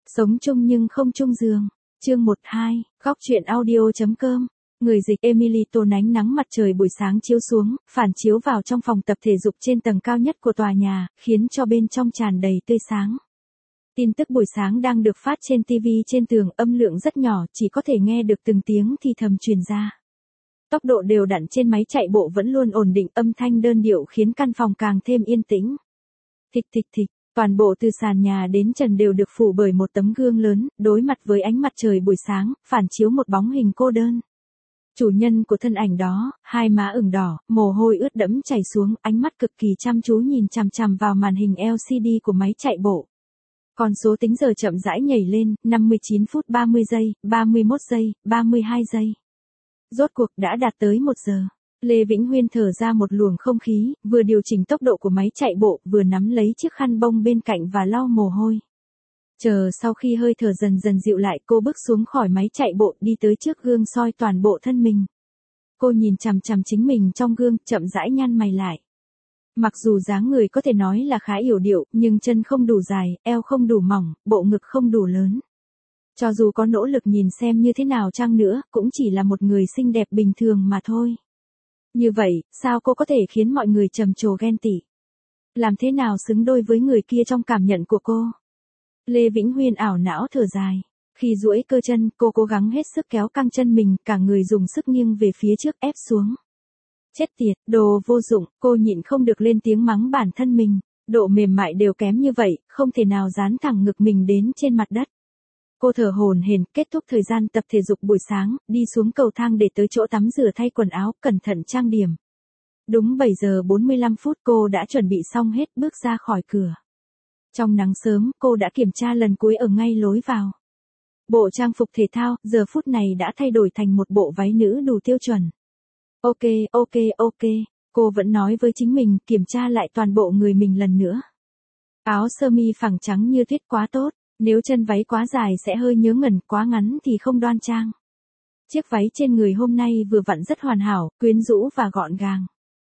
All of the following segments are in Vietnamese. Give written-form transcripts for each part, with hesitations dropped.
Sống chung nhưng không chung giường. Chương 12, góc truyện audio.com. Người dịch Emily Tồn ánh nắng mặt trời buổi sáng chiếu xuống, phản chiếu vào trong phòng tập thể dục trên tầng cao nhất của tòa nhà, khiến cho bên trong tràn đầy tươi sáng. Tin tức buổi sáng đang được phát trên TV trên tường, âm lượng rất nhỏ, chỉ có thể nghe được từng tiếng thì thầm truyền ra. Tốc độ đều đặn trên máy chạy bộ vẫn luôn ổn định, âm thanh đơn điệu khiến căn phòng càng thêm yên tĩnh. Thịch thịch thịch. Toàn bộ từ sàn nhà đến trần đều được phủ bởi một tấm gương lớn, đối mặt với ánh mặt trời buổi sáng, phản chiếu một bóng hình cô đơn. Chủ nhân của thân ảnh đó, hai má ửng đỏ, mồ hôi ướt đẫm chảy xuống, ánh mắt cực kỳ chăm chú nhìn chằm chằm vào màn hình LCD của máy chạy bộ. Con số tính giờ chậm rãi nhảy lên, 59 phút 30 giây, 31 giây, 32 giây. Rốt cuộc đã đạt tới 1 giờ. Lê Vĩnh Huyên thở ra một luồng không khí, vừa điều chỉnh tốc độ của máy chạy bộ, vừa nắm lấy chiếc khăn bông bên cạnh và lau mồ hôi. Chờ sau khi hơi thở dần dần dịu lại, cô bước xuống khỏi máy chạy bộ, đi tới trước gương soi toàn bộ thân mình. Cô nhìn chằm chằm chính mình trong gương, chậm rãi nhăn mày lại. Mặc dù dáng người có thể nói là khá yểu điệu, nhưng chân không đủ dài, eo không đủ mỏng, bộ ngực không đủ lớn. Cho dù có nỗ lực nhìn xem như thế nào chăng nữa, cũng chỉ là một người xinh đẹp bình thường mà thôi. Như vậy, sao cô có thể khiến mọi người trầm trồ ghen tị? Làm thế nào xứng đôi với người kia trong cảm nhận của cô? Lê Vĩnh Huyên ảo não thở dài. Khi duỗi cơ chân, cô cố gắng hết sức kéo căng chân mình, cả người dùng sức nghiêng về phía trước ép xuống. Chết tiệt, đồ vô dụng, cô nhịn không được lên tiếng mắng bản thân mình. Độ mềm mại đều kém như vậy, không thể nào dán thẳng ngực mình đến trên mặt đất. Cô thở hổn hển, kết thúc thời gian tập thể dục buổi sáng, đi xuống cầu thang để tới chỗ tắm rửa thay quần áo, cẩn thận trang điểm. Đúng 7 giờ 45 phút cô đã chuẩn bị xong hết, bước ra khỏi cửa. Trong nắng sớm, cô đã kiểm tra lần cuối ở ngay lối vào. Bộ trang phục thể thao, giờ phút này đã thay đổi thành một bộ váy nữ đủ tiêu chuẩn. Ok. Cô vẫn nói với chính mình, kiểm tra lại toàn bộ người mình lần nữa. Áo sơ mi phẳng trắng như tuyết quá tốt. Nếu chân váy quá dài sẽ hơi nhớ ngẩn, quá ngắn thì không đoan trang. Chiếc váy trên người hôm nay vừa vặn rất hoàn hảo, quyến rũ và gọn gàng.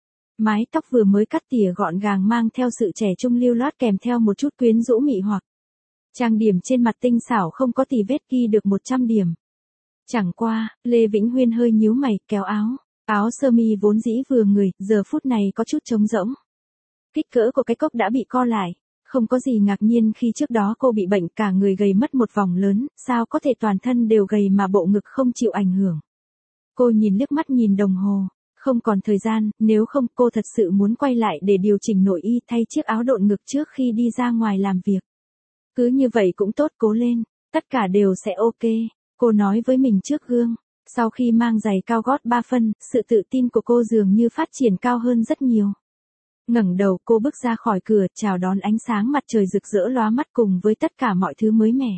Mái tóc vừa mới cắt tỉa gọn gàng mang theo sự trẻ trung lưu loát kèm theo một chút quyến rũ mị hoặc. Trang điểm trên mặt tinh xảo không có tì vết ghi được 100 điểm. Chẳng qua, Lê Vĩnh Huyên hơi nhíu mày, kéo áo. Áo sơ mi vốn dĩ vừa người, giờ phút này có chút trống rỗng. Kích cỡ của cái cốc đã bị co lại. Không có gì ngạc nhiên khi trước đó cô bị bệnh, cả người gầy mất một vòng lớn, sao có thể toàn thân đều gầy mà bộ ngực không chịu ảnh hưởng. Cô nhìn liếc mắt nhìn đồng hồ, không còn thời gian, nếu không cô thật sự muốn quay lại để điều chỉnh nội y thay chiếc áo độn ngực trước khi đi ra ngoài làm việc. Cứ như vậy cũng tốt, cố lên, tất cả đều sẽ ok, cô nói với mình trước gương. Sau khi mang giày cao gót 3 phân, sự tự tin của cô dường như phát triển cao hơn rất nhiều. Ngẩng đầu, cô bước ra khỏi cửa, chào đón ánh sáng mặt trời rực rỡ lóa mắt cùng với tất cả mọi thứ mới mẻ.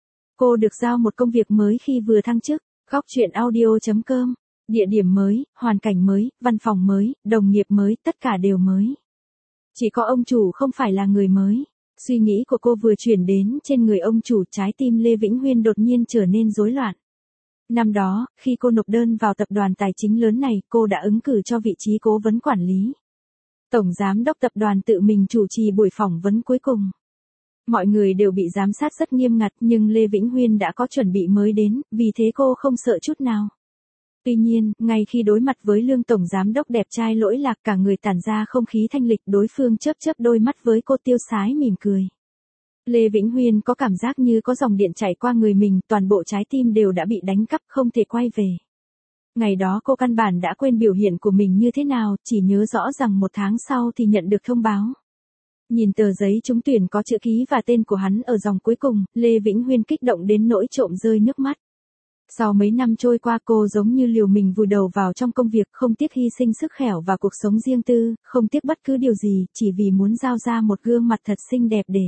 Cô được giao một công việc mới khi vừa thăng chức, góc truyện audio.com, địa điểm mới, hoàn cảnh mới, văn phòng mới, đồng nghiệp mới, tất cả đều mới. Chỉ có ông chủ không phải là người mới. Suy nghĩ của cô vừa chuyển đến trên người ông chủ, trái tim Lê Vĩnh Huyên đột nhiên trở nên rối loạn. Năm đó, khi cô nộp đơn vào tập đoàn tài chính lớn này, cô đã ứng cử cho vị trí cố vấn quản lý. Tổng giám đốc tập đoàn tự mình chủ trì buổi phỏng vấn cuối cùng. Mọi người đều bị giám sát rất nghiêm ngặt, nhưng Lê Vĩnh Huyên đã có chuẩn bị mới đến, vì thế cô không sợ chút nào. Tuy nhiên, ngay khi đối mặt với Lương tổng giám đốc đẹp trai lỗi lạc, cả người tản ra không khí thanh lịch, đối phương chớp chớp đôi mắt với cô tiêu sái mỉm cười. Lê Vĩnh Huyên có cảm giác như có dòng điện chảy qua người mình, toàn bộ trái tim đều đã bị đánh cắp, không thể quay về. Ngày đó cô căn bản đã quên biểu hiện của mình như thế nào, chỉ nhớ rõ rằng 1 tháng sau thì nhận được thông báo. Nhìn tờ giấy trúng tuyển có chữ ký và tên của hắn ở dòng cuối cùng, Lê Vĩnh Huyên kích động đến nỗi trộm rơi nước mắt. Sau mấy năm trôi qua, cô giống như liều mình vùi đầu vào trong công việc, không tiếc hy sinh sức khỏe và cuộc sống riêng tư, không tiếc bất cứ điều gì, chỉ vì muốn giao ra một gương mặt thật xinh đẹp để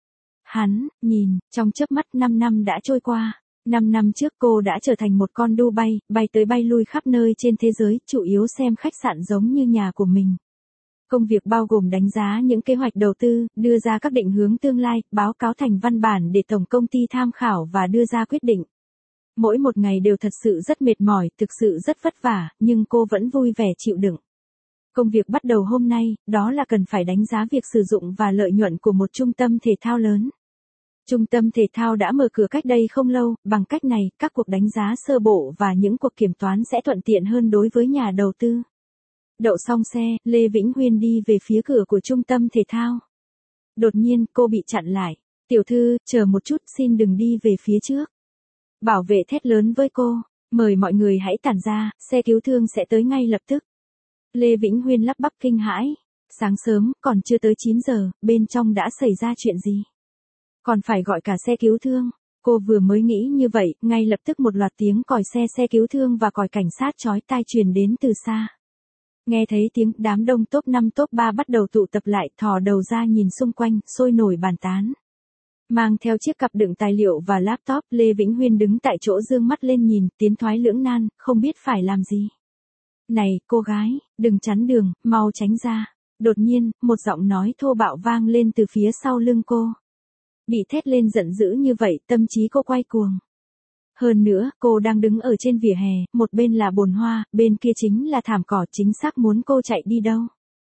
hắn nhìn. Trong chớp mắt 5 năm đã trôi qua. 5 năm trước cô đã trở thành một con đu bay, bay tới bay lui khắp nơi trên thế giới, chủ yếu xem khách sạn giống như nhà của mình. Công việc bao gồm đánh giá những kế hoạch đầu tư, đưa ra các định hướng tương lai, báo cáo thành văn bản để tổng công ty tham khảo và đưa ra quyết định. Mỗi một ngày đều thật sự rất mệt mỏi, thực sự rất vất vả, nhưng cô vẫn vui vẻ chịu đựng. Công việc bắt đầu hôm nay, đó là cần phải đánh giá việc sử dụng và lợi nhuận của một trung tâm thể thao lớn. Trung tâm thể thao đã mở cửa cách đây không lâu, bằng cách này, các cuộc đánh giá sơ bộ và những cuộc kiểm toán sẽ thuận tiện hơn đối với nhà đầu tư. Đậu xong xe, Lê Vĩnh Huyên đi về phía cửa của trung tâm thể thao. Đột nhiên, cô bị chặn lại. Tiểu thư, chờ một chút, xin đừng đi về phía trước. Bảo vệ thét lớn với cô, mời mọi người hãy tản ra, xe cứu thương sẽ tới ngay lập tức. Lê Vĩnh Huyên lắp bắp kinh hãi. Sáng sớm, còn chưa tới 9 giờ, bên trong đã xảy ra chuyện gì? Còn phải gọi cả xe cứu thương. Cô vừa mới nghĩ như vậy, ngay lập tức một loạt tiếng còi xe cứu thương và còi cảnh sát chói tai truyền đến từ xa. Nghe thấy tiếng, đám đông top 5 top 3 bắt đầu tụ tập lại, thò đầu ra nhìn xung quanh, sôi nổi bàn tán. Mang theo chiếc cặp đựng tài liệu và laptop, Lê Vĩnh Huyên đứng tại chỗ dương mắt lên nhìn, tiến thoái lưỡng nan, không biết phải làm gì. Này, cô gái, đừng chắn đường, mau tránh ra. Đột nhiên, một giọng nói thô bạo vang lên từ phía sau lưng cô. Bị thét lên giận dữ như vậy, tâm trí cô quay cuồng. Hơn nữa, cô đang đứng ở trên vỉa hè, một bên là bồn hoa, bên kia chính là thảm cỏ, chính xác muốn cô chạy đi đâu.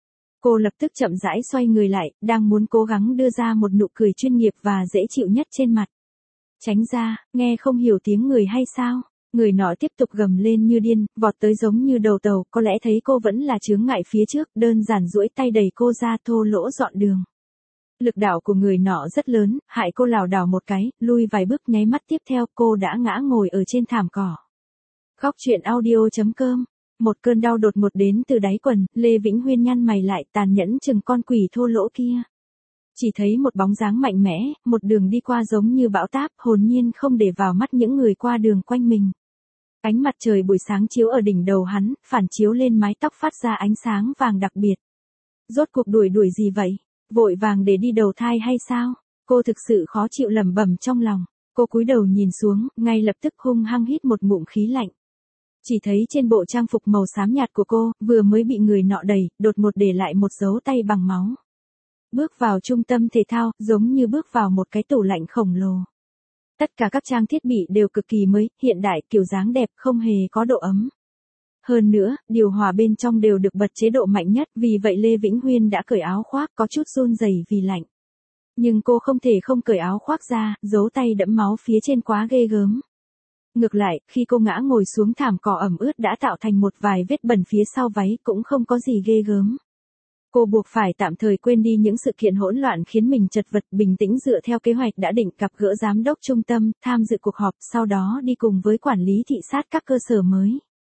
Cô lập tức chậm rãi xoay người lại, đang muốn cố gắng đưa ra một nụ cười chuyên nghiệp và dễ chịu nhất trên mặt. Tránh ra, nghe không hiểu tiếng người hay sao? Người nọ tiếp tục gầm lên như điên, vọt tới giống như đầu tàu, có lẽ thấy cô vẫn là chướng ngại phía trước, đơn giản duỗi tay đẩy cô ra, thô lỗ dọn đường. Lực đạo của người nọ rất lớn, hại cô lảo đảo một cái, lui vài bước, nháy mắt tiếp theo cô đã ngã ngồi ở trên thảm cỏ. Góc truyện audio.com. Một cơn đau đột ngột đến từ đáy quần, Lê Vĩnh Huyên nhăn mày lại, tàn nhẫn chừng con quỷ thô lỗ kia. Chỉ thấy một bóng dáng mạnh mẽ, một đường đi qua giống như bão táp, hồn nhiên không để vào mắt những người qua đường quanh mình. Ánh mặt trời buổi sáng chiếu ở đỉnh đầu hắn, phản chiếu lên mái tóc phát ra ánh sáng vàng đặc biệt. Rốt cuộc đuổi gì vậy? Vội vàng để đi đầu thai hay sao? Cô thực sự khó chịu lẩm bẩm trong lòng. Cô cúi đầu nhìn xuống, ngay lập tức hung hăng hít một ngụm khí lạnh. Chỉ thấy trên bộ trang phục màu xám nhạt của cô, vừa mới bị người nọ đẩy, đột ngột để lại một dấu tay bằng máu. Bước vào trung tâm thể thao, giống như bước vào một cái tủ lạnh khổng lồ. Tất cả các trang thiết bị đều cực kỳ mới, hiện đại, kiểu dáng đẹp, không hề có độ ấm. Hơn nữa, điều hòa bên trong đều được bật chế độ mạnh nhất, vì vậy Lê Vĩnh Huyên đã cởi áo khoác, có chút run rẩy vì lạnh. Nhưng cô không thể không cởi áo khoác ra, dấu tay đẫm máu phía trên quá ghê gớm. Ngược lại, khi cô ngã ngồi xuống thảm cỏ ẩm ướt đã tạo thành một vài vết bẩn phía sau váy, cũng không có gì ghê gớm. Cô buộc phải tạm thời quên đi những sự kiện hỗn loạn khiến mình chật vật, bình tĩnh dựa theo kế hoạch đã định, gặp gỡ giám đốc trung tâm, tham dự cuộc họp, sau đó đi cùng với quản lý thị sát các cơ sở mới.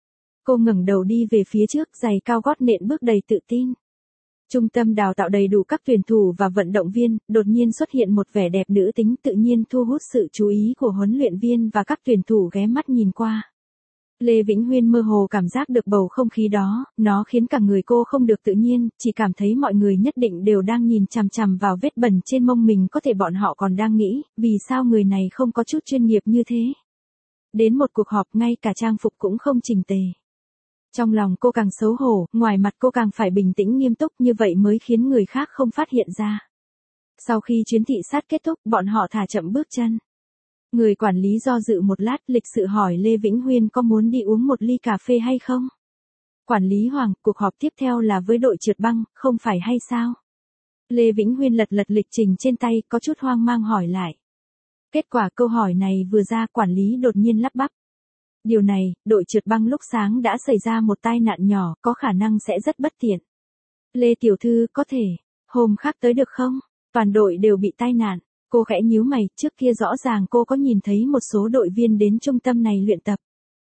Cô ngẩng đầu đi về phía trước, giày cao gót nện bước đầy tự tin. Trung tâm đào tạo đầy đủ các tuyển thủ và vận động viên, đột nhiên xuất hiện một vẻ đẹp nữ tính tự nhiên thu hút sự chú ý của huấn luyện viên và các tuyển thủ ghé mắt nhìn qua. Lê Vĩnh Huyên mơ hồ cảm giác được bầu không khí đó, nó khiến cả người cô không được tự nhiên, chỉ cảm thấy mọi người nhất định đều đang nhìn chằm chằm vào vết bẩn trên mông mình, có thể bọn họ còn đang nghĩ, vì sao người này không có chút chuyên nghiệp như thế. Đến một cuộc họp ngay cả trang phục cũng không chỉnh tề. Trong lòng cô càng xấu hổ, ngoài mặt cô càng phải bình tĩnh nghiêm túc, như vậy mới khiến người khác không phát hiện ra. Sau khi chuyến thị sát kết thúc, bọn họ thả chậm bước chân. Người quản lý do dự một lát, lịch sự hỏi Lê Vĩnh Huyên có muốn đi uống một ly cà phê hay không? Quản lý Hoàng, cuộc họp tiếp theo là với đội trượt băng, không phải hay sao? Lê Vĩnh Huyên lật lịch trình trên tay, có chút hoang mang hỏi lại. Kết quả câu hỏi này vừa ra, quản lý đột nhiên lắp bắp. Điều này, đội trượt băng lúc sáng đã xảy ra một tai nạn nhỏ, có khả năng sẽ rất bất tiện. Lê tiểu thư, có thể, hôm khác tới được không? Toàn đội đều bị tai nạn. Cô khẽ nhíu mày, trước kia rõ ràng cô có nhìn thấy một số đội viên đến trung tâm này luyện tập.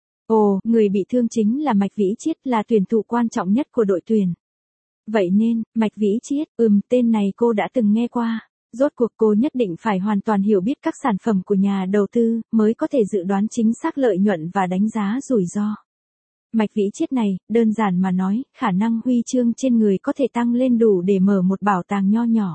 Ồ, người bị thương chính là Mạch Vĩ Chiết, là tuyển thủ quan trọng nhất của đội tuyển. Vậy nên, Mạch Vĩ Chiết, tên này cô đã từng nghe qua. Rốt cuộc cô nhất định phải hoàn toàn hiểu biết các sản phẩm của nhà đầu tư, mới có thể dự đoán chính xác lợi nhuận và đánh giá rủi ro. Mạch Vĩ Chiết này, đơn giản mà nói, khả năng huy chương trên người có thể tăng lên đủ để mở một bảo tàng nho nhỏ.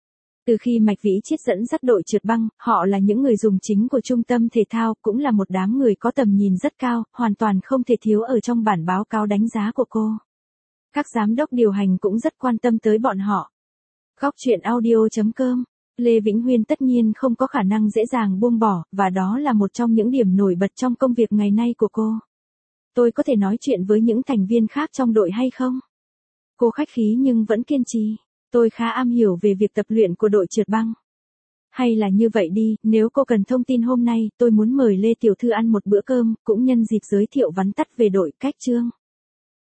Từ khi Mạch Vĩ Chiết dẫn dắt đội trượt băng, họ là những người dùng chính của trung tâm thể thao, cũng là một đám người có tầm nhìn rất cao, hoàn toàn không thể thiếu ở trong bản báo cáo đánh giá của cô. Các giám đốc điều hành cũng rất quan tâm tới bọn họ. Góc truyện audio.com. Lê Vĩnh Huyên tất nhiên không có khả năng dễ dàng buông bỏ, và đó là một trong những điểm nổi bật trong công việc ngày nay của cô. Tôi có thể nói chuyện với những thành viên khác trong đội hay không? Cô khách khí nhưng vẫn kiên trì. Tôi khá am hiểu về việc tập luyện của đội trượt băng. Hay là như vậy đi, nếu cô cần thông tin hôm nay, tôi muốn mời Lê Tiểu Thư ăn một bữa cơm, cũng nhân dịp giới thiệu vắn tắt về đội cách Trương.